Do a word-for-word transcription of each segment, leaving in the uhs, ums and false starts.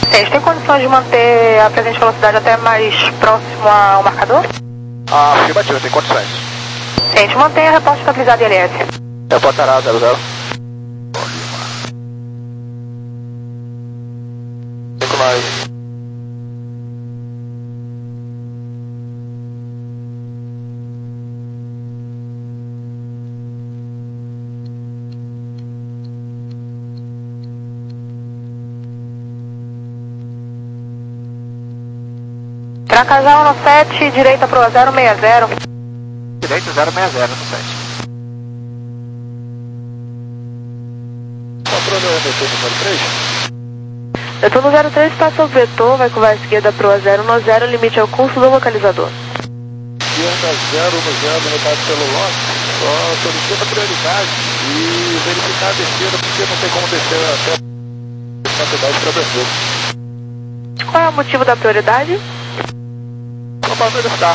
Ciente, tem condições de manter a presente velocidade até mais próximo ao marcador? Ah, afirmativo, tem condições. Ciente, mantenha a reporte estabilizado I L S. Reportará zero zero. cinco nove. Tracajá um sete, direita pro zero seis zero. Direito zero seis zero no sete. Patrulha Netuno número três. Netuno zero três passa o vetor, vai curvar à esquerda pro zero um zero, limite ao curso do localizador. Esquerda zero um zero, limitado pelo lote, só solicita prioridade e verificar a descida, porque não tem como descer até a quantidade para descer. Qual é o motivo da prioridade? Para verificar.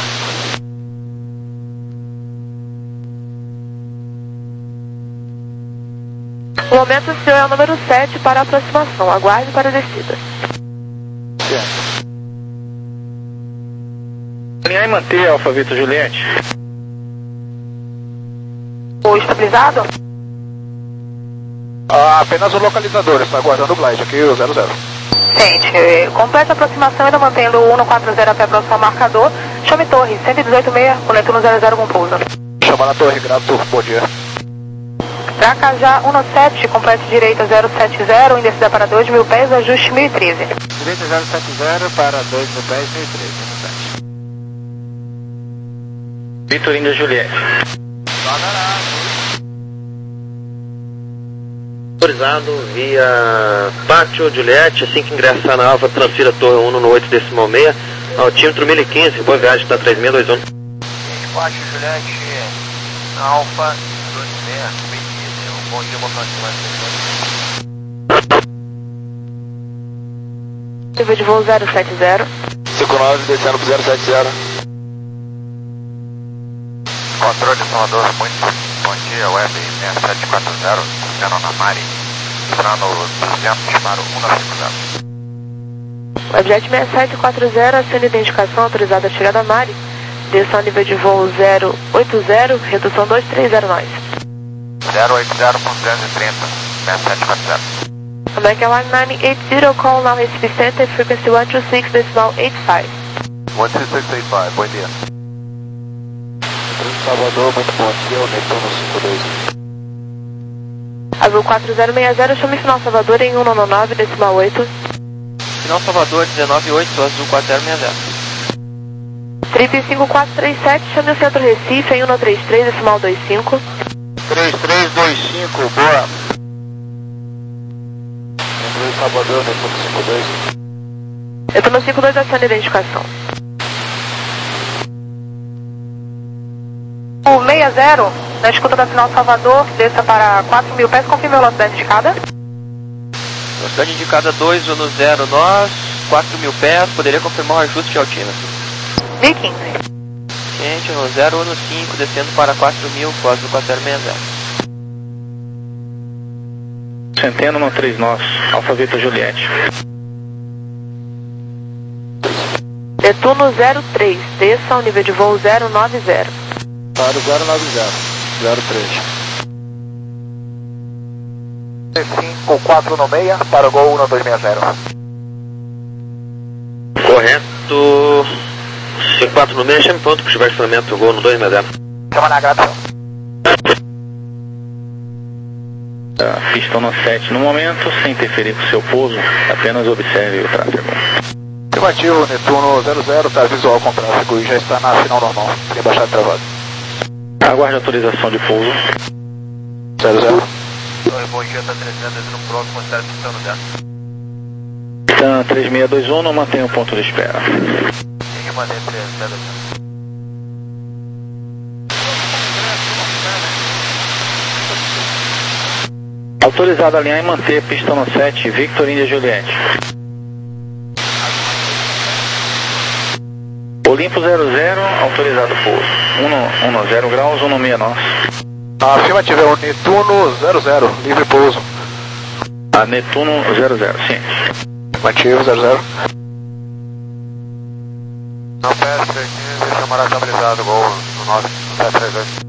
O momento seu é o número sete para a aproximação. Aguarde para a descida. Certo. Alinhar e manter Alfa Vitor Juliette. O estabilizado? Ah, apenas o localizador está aguardando o glide aqui, o zero zero. Ciente, completa a aproximação, ainda mantendo o cento e quarenta até próximo ao marcador. Chame torre, cento e dezoito seis, com Netuno zero zero com pouso. Chama na torre, grato, bom dia. Tracajá um sete, complete direita zero sete zero, em descida para dois mil pés, ajuste mil e treze. Direita zero sete zero para dois mil pés, mil e treze, no sete. Vitor Índia Juliette. Autorizado via Pátio Juliette, assim que ingressar na Alfa, transfira a torre um no oito decimal seis, altímetro mil e quinze, boa viagem, está três seis dois um. Pátio Juliette, Alfa, dois seis, um bom dia, boa noite. Nível de voo zero sete zero. cinco nove, descendo pro zero sete zero. Controle Salvador, muito bom dia, Web seis sete quatro zero, descendo na Mari, entrando duzentos para o um nove cinco zero. Webjet seis sete quatro zero, acende identificação autorizada a chegada a Mari. Desção nível de voo zero oito zero, redução dois três zero nove. zero oito zero com duzentos e trinta, seis sete quatro zero. American Line nove oito zero, call now Recife Center, frequency one two six decimal eight five. um dois seis oito cinco, bom dia. Salvador, muito bom dia, o Netuno cinco dois. Azul quatro zero seis zero, chame final Salvador em cento e noventa e nove decimal oito. Final Salvador dezenove oito, Azul quatro zero seis zero. Trip cinco quatro três sete, chame o centro Recife em cento e trinta e três decimal vinte e cinco. três três dois cinco, boa. Netuno Salvador, Netuno cinco dois. Netuno cinco dois, acende identificação. O seis zero, na escuta da final Salvador, desça para quatro mil pés, confirme a velocidade indicada. Velocidade indicada dois um zero nós, quatro mil pés, poderia confirmar o ajuste de altímetro. mil e quinze. Gente, no zero um cinco, descendo para quatro mil, quatro quatro zero seis zero. Centeno no três nós, Alfa Vitor Juliette. Netuno zero três, desça ao nível de voo zero nove zero. Para o zero nove zero, zero três. cinco quatro no seis, para o gol um dois seis zero. Correto. cinco quatro no seis, chame ponto para estiver estacionamento, gol no dois seis zero. Chama na gravação. Uh, pistão no sete no momento, sem interferir com o seu pouso, apenas observe o tráfego. Afirmativo, Netuno zero zero, está visual com tráfego e já está na final normal, tem baixado travado. Aguarde autorização de pouso. zero zero. Oi, bom dia, está trezentos no próximo, está pistando zero. Então, três seis dois um, não mantenha o ponto de espera. Tem que manter trezentos. Autorizado a alinhar e manter pistão no sete, Victor Índia Juliette. Olimpo zero zero, autorizado pouso. um zero graus, um seis nós. Afirmativo, é o Netuno zero zero, livre pouso. A Netuno zero zero, sim. Afirmativo, zero zero. Não P S três quinze, chamará estabilizado, gol no nove sete três oito.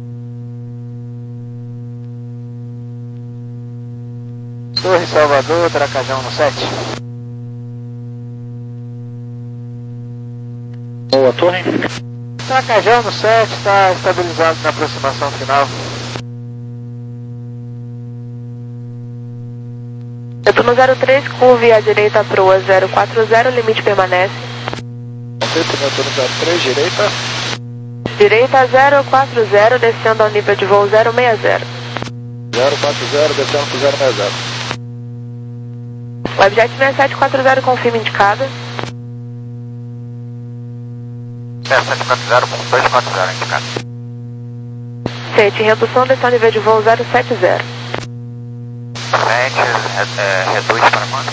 Torre Salvador, Tracajão no sete. Boa, Torre. Tracajão no sete, está estabilizado na aproximação final. Netuno zero três, curve à direita, proa zero quatro zero, limite permanece. Netuno zero três, direita. Direita zero quatro zero, descendo ao nível de voo zero seis zero. zero quatro zero, descendo para zero seis zero. Webjet seis sete quatro zero, confirma indicada. seis sete quatro zero com dois quatro zero indicado. Sente, redução, descendo ao nível de voo zero sete zero. Sente, é, reduz para quanto?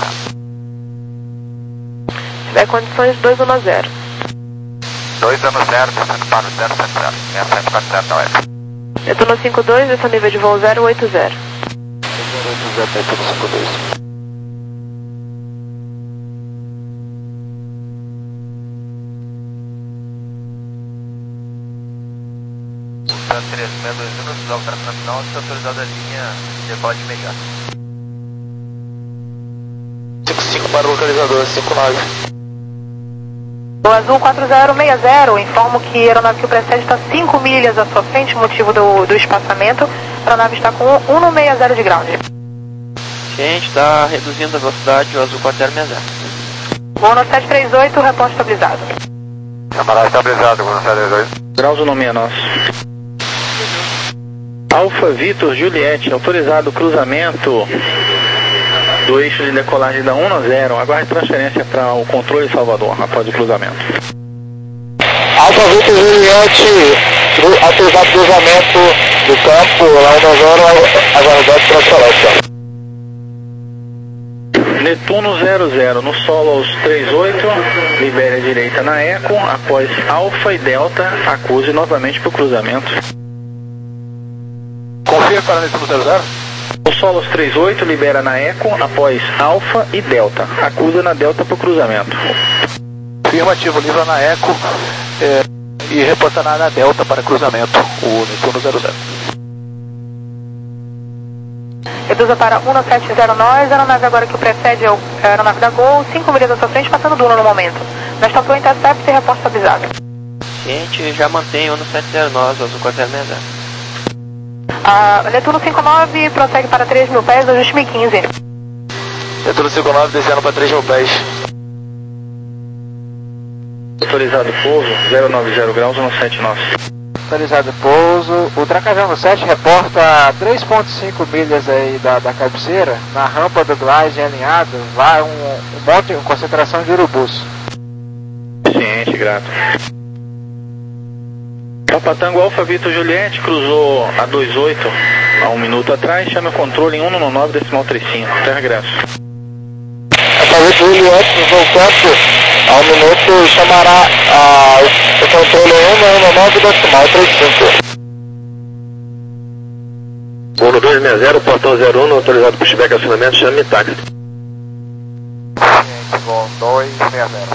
Se tiver condições, dois um zero. dois anos zero, descendo para o zero sete zero. seis sete quatro zero da web. Netuno cinco dois, descendo ao nível de voo zero oito zero. oito zero, Netuno cinco dois. três seis dois um, no alteração final, está autorizada a linha de decote imediato. cinco cinco para o localizador, cinco nove. O Azul quatro zero seis zero, informo que a aeronave que o precede está cinco milhas à sua frente, motivo do, do espaçamento. A aeronave está com cento e sessenta de ground. Gente, está reduzindo a velocidade, o Azul quatro zero seis zero. Voo no sete três oito, reporte estabilizado. Camarada estabilizado, voo no sete três oito. Graus o nome é nosso. Alfa Vitor Juliette, autorizado cruzamento do eixo de decolagem da um zero. Aguarde transferência para o controle Salvador após o cruzamento. Alfa Vitor Juliette, autorizado cruzamento do campo, lá um zero, aguardado transferência. Netuno zero zero, no solo aos trinta e oito, libere a direita na Eco, após Alfa e Delta, acuse novamente para o cruzamento. Confirme para Netuno zero zero. O solo aos trinta e oito, libera na Eco, após Alfa e Delta, acusa na Delta para o cruzamento. Afirmativo, livra na Eco é, e reportará na Delta para cruzamento, o Netuno zero zero. Reduza para um sete zero nós, a aeronave agora que o precede é a aeronave da Gol, cinco milhas à sua frente, passando duro no momento. Nós topou intercept e reporte estabilizado. Gente, já mantém o sete zero nós, o Azul quatro zero seis zero. A Netuno cinco nove prossegue para três mil pés, ajuste mil e quinze. Netuno cinco nove descendo para três mil pés. Autorizado pouso, zero nove zero graus, um sete nove. Autorizado pouso. O Tracajão no sete reporta três ponto cinco milhas aí da, da cabeceira. Na rampa do glide alinhado, vai um, um monte, uma concentração de urubus. Ciente, grato. Papatango Alfa Vitor Juliette cruzou a vinte e oito há um minuto atrás, chame o controle em um nove decimal trinta e cinco. Até regresso. Alfa Vitor Juliette cruzou o campo há um minuto, chamará a, o controle em um nove decimal trinta e cinco. Voo no dois seis zero, portão zero um, autorizado para pushback acionamento, chame táxi. Voo dois seis zero.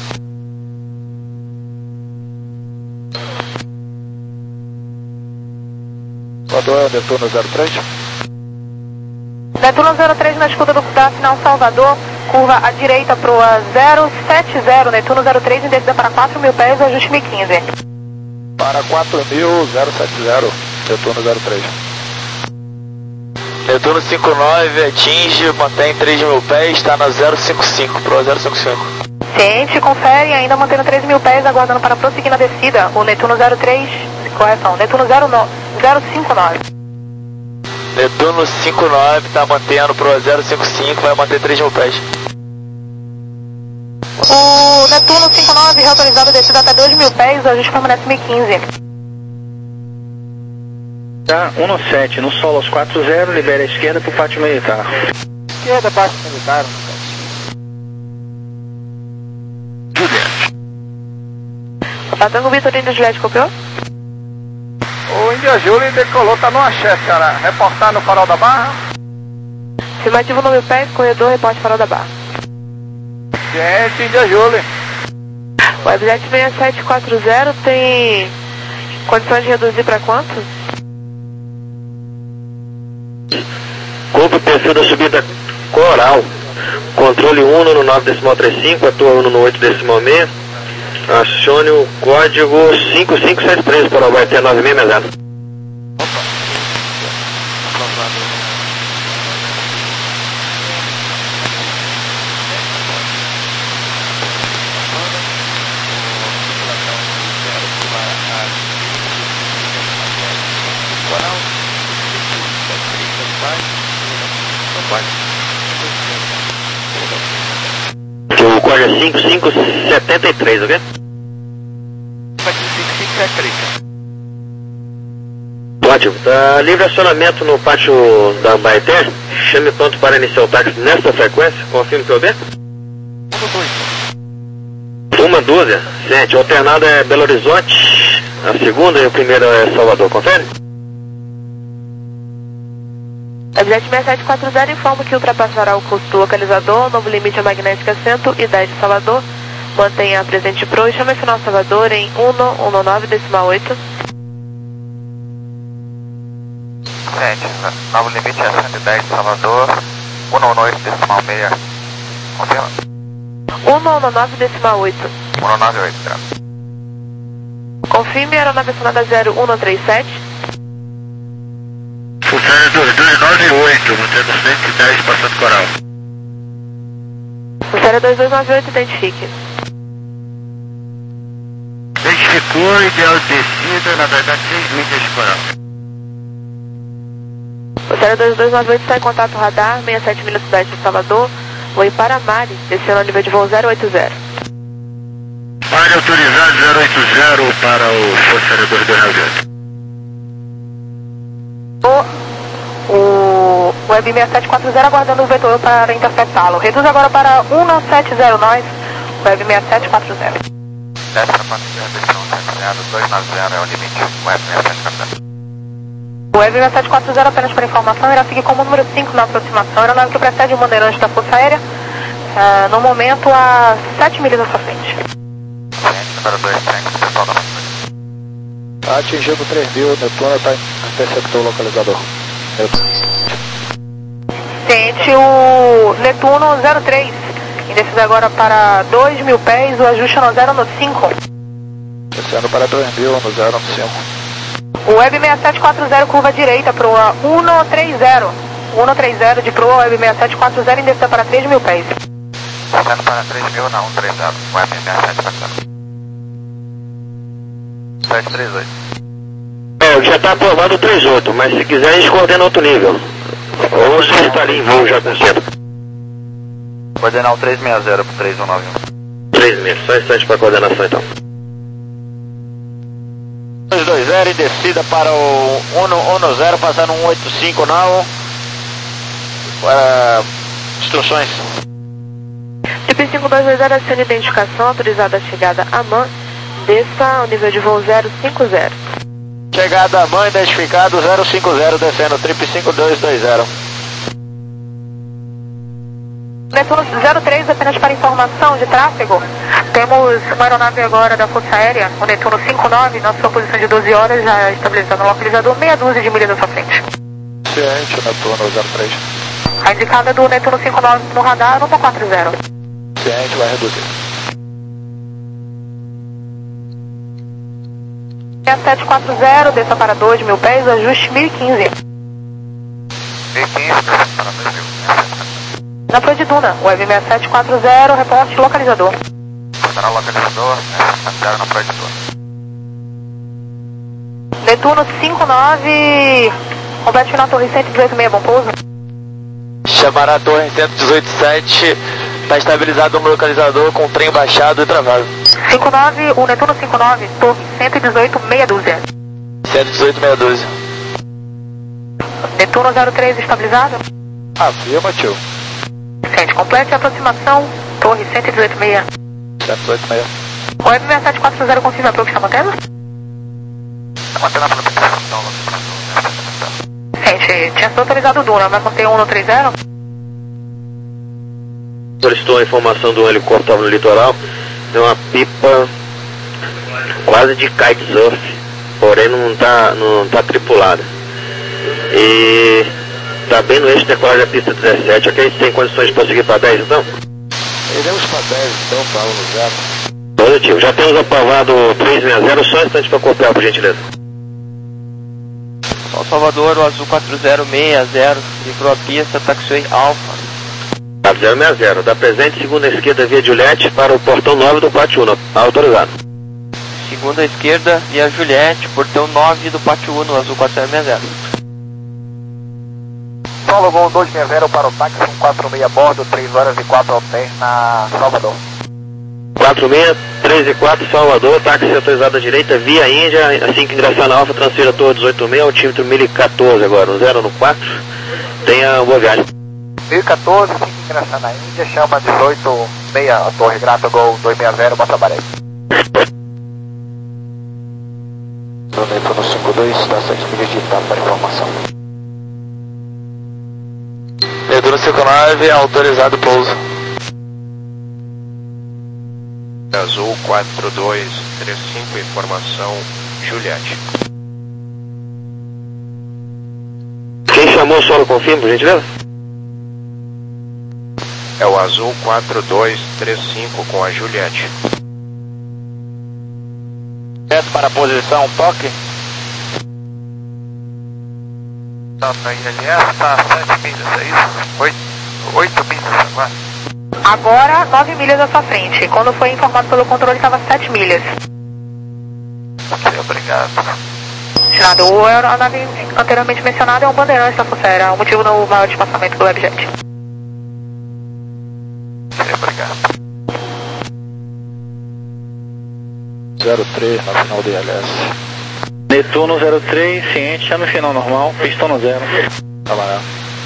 Salvador, Netuno zero três. Netuno zero três na escuta do, da final Salvador, curva à direita proa zero sete zero, Netuno zero três em descida para quatro mil pés, ajuste mil e quinze. Para quatro mil, zero sete zero, Netuno zero três. Netuno cinco nove, atinge, mantém três mil pés, está na zero cinco cinco, pro zero cinco cinco. Ciente, confere, ainda mantendo três mil pés, aguardando para prosseguir na descida, o Netuno zero três, correção, Netuno zero cinco nove. Netuno cinco nove, está mantendo pro zero cinco cinco, vai manter três mil pés. O Netuno cinco nove, reautorizado a descida até dois mil pés, o ajuste permanece mil e quinze. Tá, um sete, no solo aos quatro zero, libere a esquerda para o pátio militar. Esquerda, pátio militar. Patango Vitor, Índio Juliette, copiou? O Índia Júlia decolou, tá no axé, cara. Reportar no Farol da Barra. Afirmativo no mil pés, corredor, reporte Farol da Barra. Ciente, Índia Júlia. O Webjet seis sete quatro zero tem condições de reduzir para quanto? Cumpre o perfil da subida Coral. Controle Uno no nove decimal trinta e cinco, atua Uno no oito decimal seis. Acione o código cinco cinco sete três para o Baité nove seis seis zero. Que o código é cinco cinco sete três, ok? cinco cinco sete três. Ótimo. Tá livre acionamento no pátio da Baeté. Chame pronto para iniciar o táxi nesta frequência. Confirme P O B. Uma dúzia. Gente, o alternado é Belo Horizonte. A segunda e o primeiro é Salvador. Confere? Webjet seis sete quatro zero informa que ultrapassará o custo do localizador, novo limite a magnética cento e dez de Salvador. Mantenha a presente Pro e chame final Salvador em um um nove decimal oito. Gente, novo limite é cento e dez de Salvador, um um oito decimal seis. Confirma? um um nove decimal oito. um um nove oito, grave. Confirme a aeronave acionada zero um três sete. Funciona dois dois nove oito, mantendo cento e dez passando Coral. Funciona dois dois nove oito, identifique. Identificou, ideal de descida, na verdade seis milhas de Coral. Funciona dois dois nove oito está em contato radar, sessenta e sete milhas cidade de Salvador. Vou em Paramari, descendo ao nível de voo zero oito zero. Área autorizada zero oito zero para o Funciona dois dois nove oito. O Web seis sete quatro zero aguardando o vetor para interceptá-lo. Reduz agora para um sete zero nós, Web seis sete quatro zero. Desce para quatro zero, dois nove zero é o limite, Web seis sete quatro zero. O Web seis sete quatro zero, apenas para informação, irá seguir como número cinco na aproximação. Era nave que precede o bandeirante da Força Aérea, uh, no momento a sete milhas à sua frente. Gente, número dois, trem, pessoal da Força. Atingindo três mil, Netuno está interceptou o localizador. Ciente, o Netuno zero três, indeciso agora para dois mil pés, o ajuste no zero no cinco. Descendo para dois mil no zero no cinco. O Web seis sete quatro zero, curva direita, proa um três zero. um três zero de proa, Web seis sete quatro zero, indeciso para três mil pés. Descendo para três mil na um três zero, Web seis sete quatro zero. sete três oito. É, já está aprovado o três oito, mas se quiser a gente coordena outro nível. Ou se está ali em voo já com centro. Coordenar o três seis zero para o três um nove um. três meses, só instante para coordenação então. dois dois zero e descida para o um um zero, passando um oito cinco now. Para instruções. T P cinco dois dois zero, acende identificação, autorizada a chegada a M A N, desça ao nível de voo zero cinco zero. Chegada a M A N, identificado zero cinco zero, descendo trip cinco dois dois zero. Netuno zero três, apenas para informação de tráfego. Temos uma aeronave agora da Força Aérea, o Netuno cinco nove, na sua posição de doze horas, já estabilizado no localizador, meia dúzia de milhas à sua frente. Ciente, Netuno zero três. A indicada do Netuno cinco nove no radar, um quatro zero. Ciente, vai reduzir. seis sete quatro zero, desça para dois mil pés, ajuste mil e quinze. mil e quinze, para dois mil. Na Proa de Duna, Web seis sete quatro zero, reporte localizador. Será o localizador, zero na Proa de Duna. Netuno cinco nove, complete final torre cento e dezoito seis, bom pouso. Chamará a torre cento e dezoito sete, está estabilizado no localizador com o trem baixado e travado. cinco nove, o Netuno cinco nove, torre cento e dezoito, meia dúzia. cento e dezoito, meia dúzia. Netuno zero três, estabilizado. Afirma, tio. Sente, complete a aproximação, torre cento e dezoito seis. cento e dezoito seis. O Web seis sete quatro zero, confirma pelo que está mantendo? Está mantendo a programação. Sente, tinha sido autorizado o Duna, vai manter um no três zero? Solicitou a informação do helicóptero que estava no litoral. Tem uma pipa quase de kitesurf, porém não está não tá tripulada. E está bem no eixo de decolagem da pista dezessete. Ok, tem condições de prosseguir para dez então? Iremos para dez então, para o zero. Positivo. Já temos aprovado três seis zero, só um instante para copiar, por gentileza. São Salvador, o azul quatro zero seis zero, livrou a pista, taxiway Alfa. quatro zero seis zero, da presente, segunda esquerda via Juliette para o portão nove do Pátio Uno, autorizado. Segunda esquerda via Juliette, portão nove do Pátio Uno, azul quatro zero seis zero. Solo Gol dois seis zero para o táxi um quatro seis a bordo, três horas e quatro hotéis na Salvador. quatro seis, três e quatro, Salvador, táxi autorizado à direita, via Índia, assim que ingressar na Alfa, transfira a torre dezoito seis, altímetro mil e quatorze agora, um zero no quatro, tenha boa viagem. mil e quatorze, assim que ingressar na Índia, chama dezoito seis a torre, Grata Gol dois seis zero, Bota Baré. Netuno cinco dois, dá sete milhas de etapa para informação. Netuno cinco nove, autorizado pouso. Azul quatro dois três cinco, informação Juliette. Quem chamou o solo confirma, por gentileza? É o Azul quatro dois três cinco com a Juliette. Certo para a posição, toque. Tá na I L S, tá sete milhas, é isso? oito milhas agora. Agora, nove milhas à sua frente. Quando foi informado pelo controle, estava sete milhas. Ok, obrigado. Tirado. O aeronave anteriormente mencionado é um bandeirante da Força Aérea, o motivo do maior espaçamento do Webjet. Ok, obrigado. zero três na final do I L S. Netuno zero três, ciente, chame final normal, pistão no zero. Trabalhar.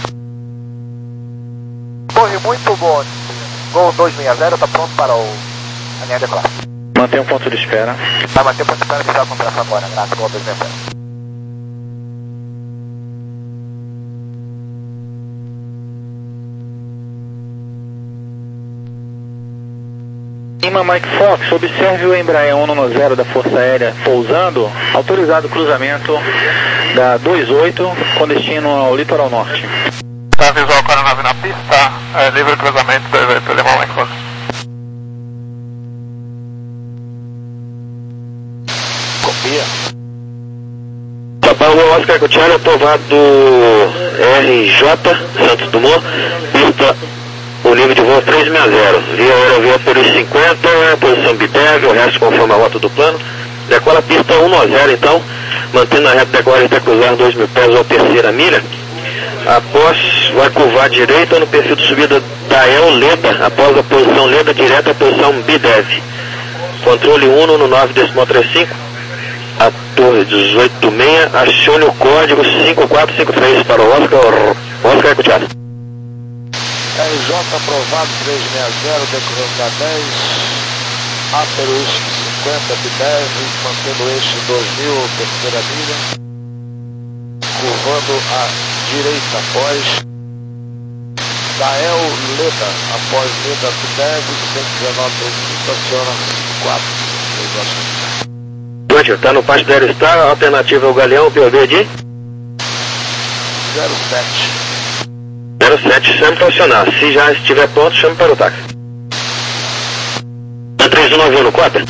Torre muito boa. Gol dois seis zero, está pronto para o a linha de classe. Mantém um ponto de espera. Vai manter o ponto de espera e avisar a contração agora, Grata Gol dois seis zero. Lima Mike Fox, observe o Embraer cento zero da Força Aérea pousando, autorizado cruzamento da dois oito com destino ao litoral norte. Tá visual com a aeronave na pista, é, livre cruzamento do Lima Mike Fox. Copia. Papai Oscar Gutiérrez, aprovado R J Santos Dumont, pista o nível de voo três seis zero, via aerovia por cinquenta, posição bidev, o resto conforme a rota do plano, decola a pista um zero então, mantendo a reta decolagem até cruzar dois mil pés ou a terceira milha, após vai curvar à direita no perfil de subida da E L Leda, após a posição Leda direta a posição bidev, controle um no nove decimal trinta e cinco, a torre dezoito seis, acione o código cinco quatro cinco três para o Oscar, Oscar Gutiérrez. R J aprovado três seis zero, decorrendo da dez, A pelo eixo cinquenta, bidev, mantendo o eixo dois mil, terceira milha, curvando à direita após da E L Leda, após Leda bidev, duzentos e dezenove, estaciona quatro. Está no Pasto da Aerostar, a alternativa é o Galeão, P O B de zero sete. zero sete, chame para acionar. Se já estiver pronto, chame para o táxi. três um nove um no cota?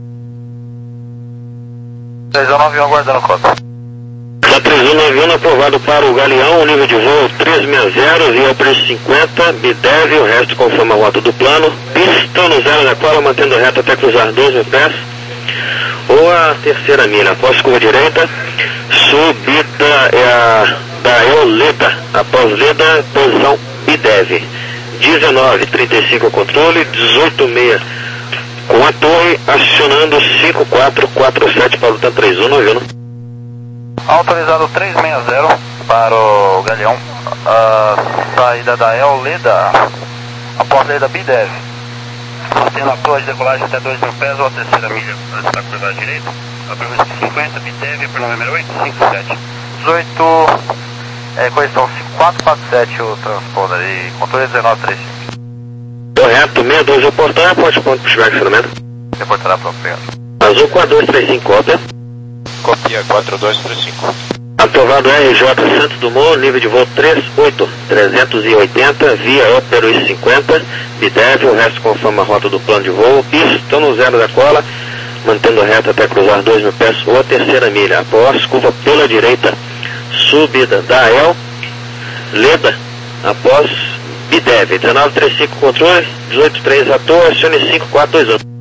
três um nove um aguardando cota. três um nove um aprovado para o Galeão, o nível de voo três seis zero, via preço cinquenta, bidev, o resto conforme a rota do plano. Pista no zero da cola, mantendo reta até cruzar doze mil pés. Ou a terceira milha, após curva direita, subida é a da E L Leda, após Leda, posição bidev, dezenove trinta e cinco controle, dezoito seis com a torre, acionando cinco quatro quatro sete para o TAN três um nove um. Autorizado três seis zero para o Galeão, a saída da E L Leda, após Leda bidev, mantendo a torre de decolagem até dois mil pés ou a terceira milha, está cruzada à direita, a previsão cinquenta, bidev, para o número oito cinco sete, dezoito, é, correção quatro quatro sete o transponder e controle dezenove trinta e cinco. Correto, sessenta e dois reportar, pode ponto para o estacionamento. Reportará apropriado. Azul quatro dois três cinco, cópia. Copia quatro dois três cinco. Aprovado R J Santos Dumont, nível de voo três oito trezentos e oitenta, via Opero I cinquenta, Bidev, o resto conforme a rota do plano de voo, pista no zero da cola, mantendo reta até cruzar dois mil pés ou a terceira milha. Após, curva pela direita, subida da A E L, Leda, após Bidev, dezenove trinta e cinco controle, dezoito três à toa, acione cinco quatro dois um.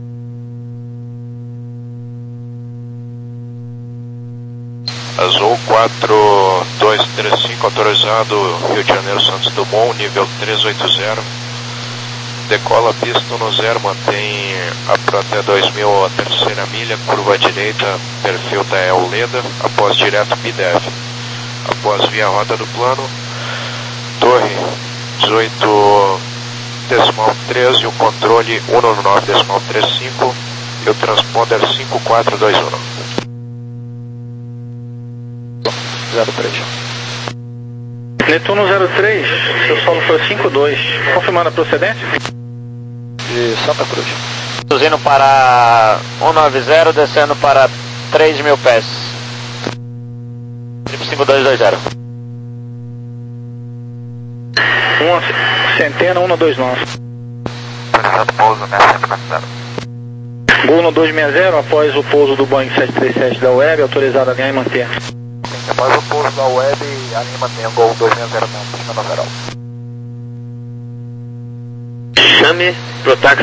Azul quatro dois três cinco, autorizado Rio de Janeiro Santos Dumont, nível trezentos e oitenta. Decola pista no zero, mantém a pro até dois mil a terceira milha, curva à direita, perfil da A E L Leda, após direto Bidev. Após via rota do plano, torre dezoito decimal treze, o controle cento e nove decimal trinta e cinco e o transponder cinco quatro dois um. zero três. Netuno zero três, seu solo foi cinco dois. Confirmando a procedência? De Santa Cruz. Reduzindo para cento e noventa, descendo para três mil pés. cinco dois dois zero. Uma centena, um dois nove. Autorizado pouso sessenta e sete. Gol no dois seis zero, após o pouso do Boeing sete três sete da Web, autorizado a alinhar e manter. Após o pouso da Web, a linha mantém o Gol dois seis zero com pista no geral. Chame pro táxi.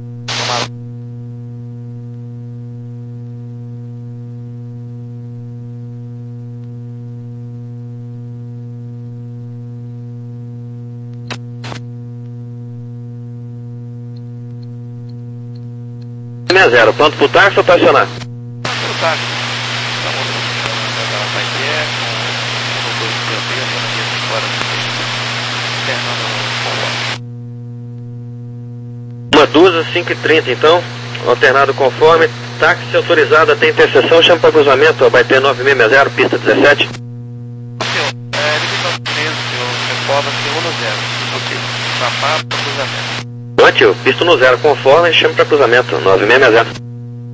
seis zero, pronto pro táxi ou pra acionar? Pro táxi. Uma duas, cinco e trinta então, alternado conforme, táxi autorizado até interseção, chama para cruzamento, Abaeté nove seis seis zero, pista dezessete. É, limitação treze, eu reforma-se um no zero, ok, chamar para cruzamento. Ótimo, pista no zero conforme, chama para cruzamento, nove seis seis zero.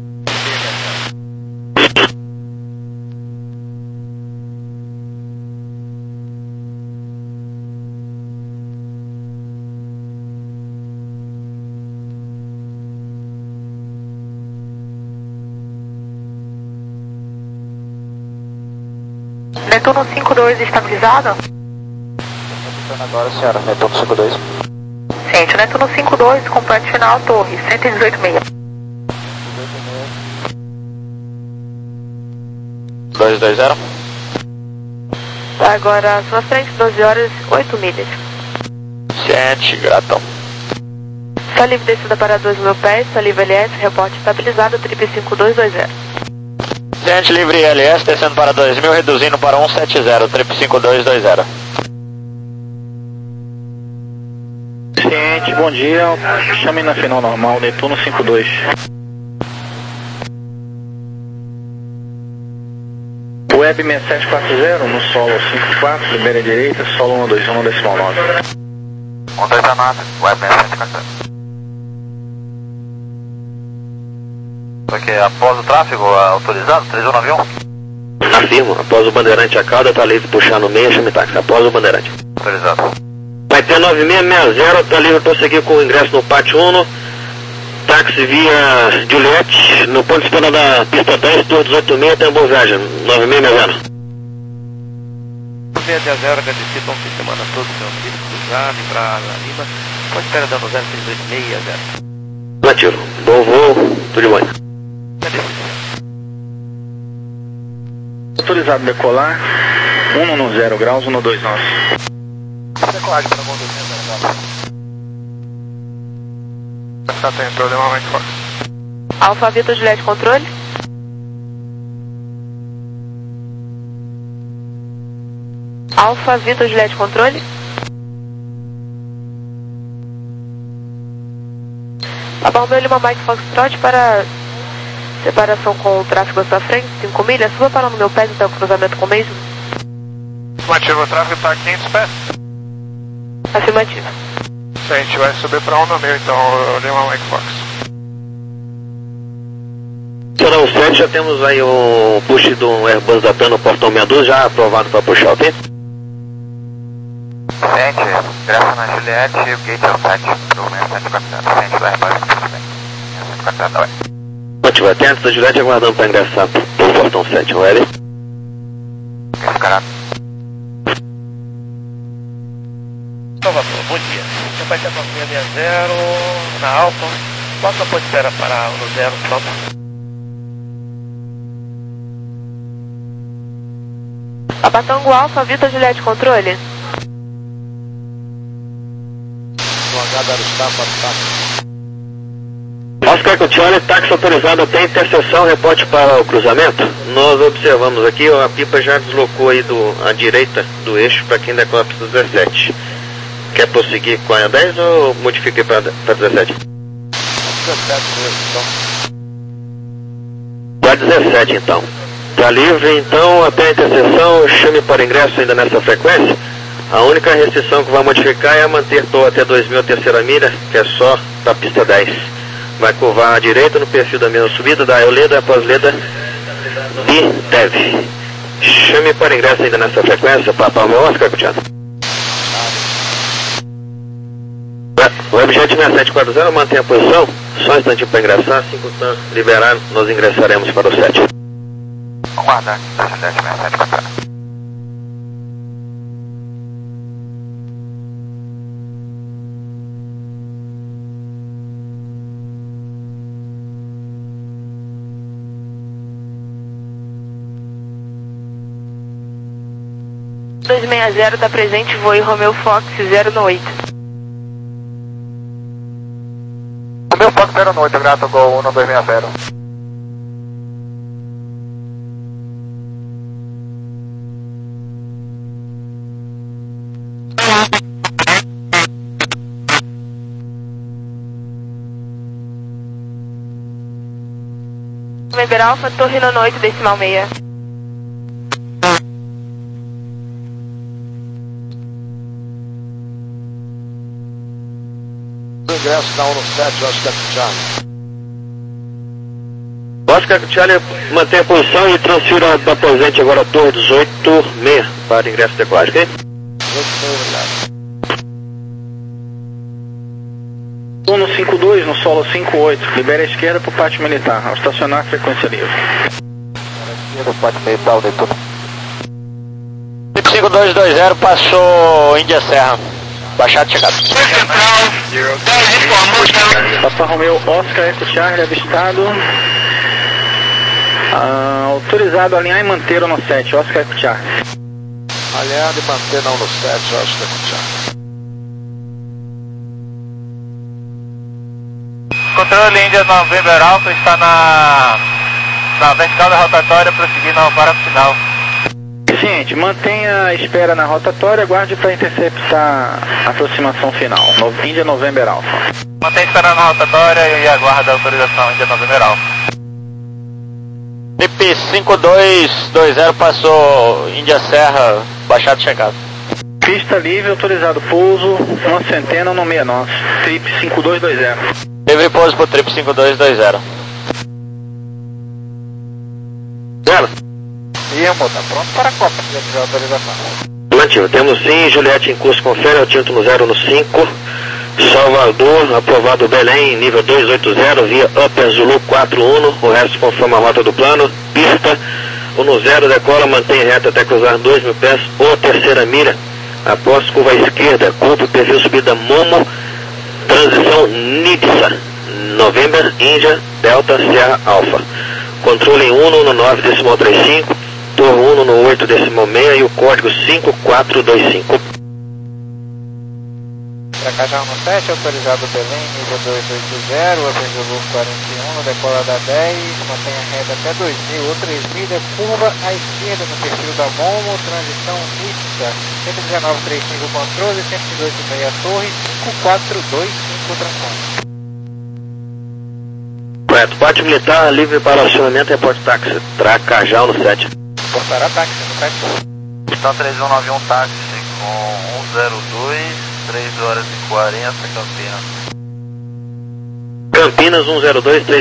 Netuno cinco dois estabilizado? Agora, senhora, Netuno cinco dois. Gente, Netuno cinco dois, complete final, torre, cento e dezoito milhas. dois dois zero. Tá, agora à sua frente, doze horas, oito milhas. Ciente, gratão. Está livre descida para dois mil pés, está livre L S, reporte estabilizado, trip cinco dois dois zero. Ciente, livre L S, descendo para dois mil, reduzindo para cento e setenta, trip cinco dois dois zero. Ciente, bom dia. Chame na final normal, Netuno cinco dois. Web seis sete quatro zero, no solo cinco quatro, primeira direita, solo um dois um, decimal nove. um dois nove, Web seis sete quatro zero. Porque após o tráfego autorizado, três um nove um? Afirmo, após o bandeirante a cauda, está livre puxar no meio, chame táxi, após o bandeirante. Autorizado. Vai ter nove seis seis zero, está livre para seguir com o ingresso no pátio um, táxi via Juliette, no ponto de espera da pista dez, torre dezoito seis, tem uma boa viagem, nove seis seis zero. seis a zero, agradecido, bom fim de semana a todos, meu amigo, cruzado e para Lima, com espera dando zero seis dois seis zero. Nativo, bom voo, tudo de bom. Autorizado decolar, um no zero graus, um no dois nove. Decolagem para Gol dois seis zero. Está tendo problema mais forte. Alfa Vitor Juliette, controle? Alfa Vitor Juliette, controle? Abordo Lima Mike Foxtrot para separação com o tráfego à sua frente, cinco milhas, suba para no meu pé até o cruzamento com o mesmo. Afirmativo, o tráfego está a quinhentos pés. Afirmativo. Isso, a gente vai subir para onda meu, então, Lima Mike Fox. Serão sete, já temos aí um push do Airbus da TAM no portão sessenta e dois, já aprovado para puxar, ok? sete, graça na Juliette, o gate é o sete, pro sessenta e quatro, sete do Airbus, sessenta e quatro, da ué. Ótimo, até antes da Juliette aguardando para ingressar pro portão sete, ready? Esse cara. Salvador, bom dia. Você vai ter a seis zero na Alfa. Qual que eu posso esperar para o zero, pronto? Abatango Alfa, Vitor Juliette, controle. Oscar Cutione, táxi autorizado até interseção, reporte para o cruzamento. Nós observamos aqui, a pipa já deslocou aí do, à direita do eixo para quem decola para dezessete. Quer prosseguir com a dez ou modifique para dezessete? dezessete mesmo, então. Para dezessete então. Está livre, então, até a interseção, chame para ingresso ainda nessa frequência. A única restrição que vai modificar é manter toa até dois mil a terceira milha, que é só da pista dez. Vai curvar à direita no perfil da mesma subida, da Euleda após Leda B D E V. Chame para ingresso ainda nessa frequência, Papa Oscar, Cutiano. O Webjet sessenta e sete quarenta mantém a posição, só um instantinho para ingressar, assim que o T A M liberar, nós ingressaremos para o sete. Vamos guardar, da Juliette sessenta e sete quarenta. dois seis zero da presente, voe Romeo Fox zero no oito. Romeo Fox zero no oito, grato, Gol um dois seis zero. November Alpha, Torre no oito, decimal meia. Ingresso da um no sete, Oscar Cutiano. Oscar Cutiano mantém a posição e transfira da presente agora a Torre dezoito seis para ingresso de decolagem, ok? dezoito seis, obrigado. No cinco dois, no solo cinco oito, libera a esquerda para o pátio militar, ao estacionar frequência livre. Esquerda, pátio militar, o Daytona. cinco dois dois zero, passou Índia Serra. Baixado, chegado. Papa Romeo, Oscar Eco Charlie, avistado. Ah, autorizado a alinhar e manter o no sete, Oscar Eco Charlie. Alinhado e manter não no sete, Oscar Cutiano. Controle Índia November Alpha está na, na vertical da rotatória, prosseguindo ao para final. Ciente, mantenha a espera na rotatória, aguarde para interceptar a aproximação final. No, Índia November Alpha. Mantenha a espera na rotatória e aguarda a autorização Índia November Alpha. P P cinco dois dois zero, passou Índia Serra, baixado, chegado. Pista livre, autorizado pouso, uma centena no meia nove, trip cinco dois dois zero. Livre pouso pro trip cinco dois dois zero. Zero. Imo, tá pronto para a Copa, se já tiver autorização. Mantivo, temos sim, Juliette em curso, confere, Altinto no zero no cinco. Salvador, aprovado Belém, nível dois oito zero, via Upper Zulu quatro um, o resto conforme a rota do plano. Pista, o no zero decola, mantém reta até cruzar dois mil pés, ou terceira milha, após curva à esquerda, curva perfil subida Momo, transição Nixa, November, Índia, Delta, Sierra, Alpha. Controle em um no nove decimal trinta e cinco, Torre um no oito decimal seis e o código cinco quatro dois cinco. Para Cajal no sete, autorizado Belém, nível dois oito zero, Apenzulu quarenta e um, decola da dez, mantenha reta até dois mil ou três milhas, curva à esquerda no perfil da Momo, transição Nixa, cento e dezenove trinta e cinco controle, cento e dezoito meia torre, cinco quatro dois cinco tranquilo. Correto, pátio militar livre para acionamento e reporte táxi, Tracajal no sete. Portará táxi no sete. Então três um nove um táxi com um zero dois, três horas e quarenta, Campinas. Campinas um zero dois, três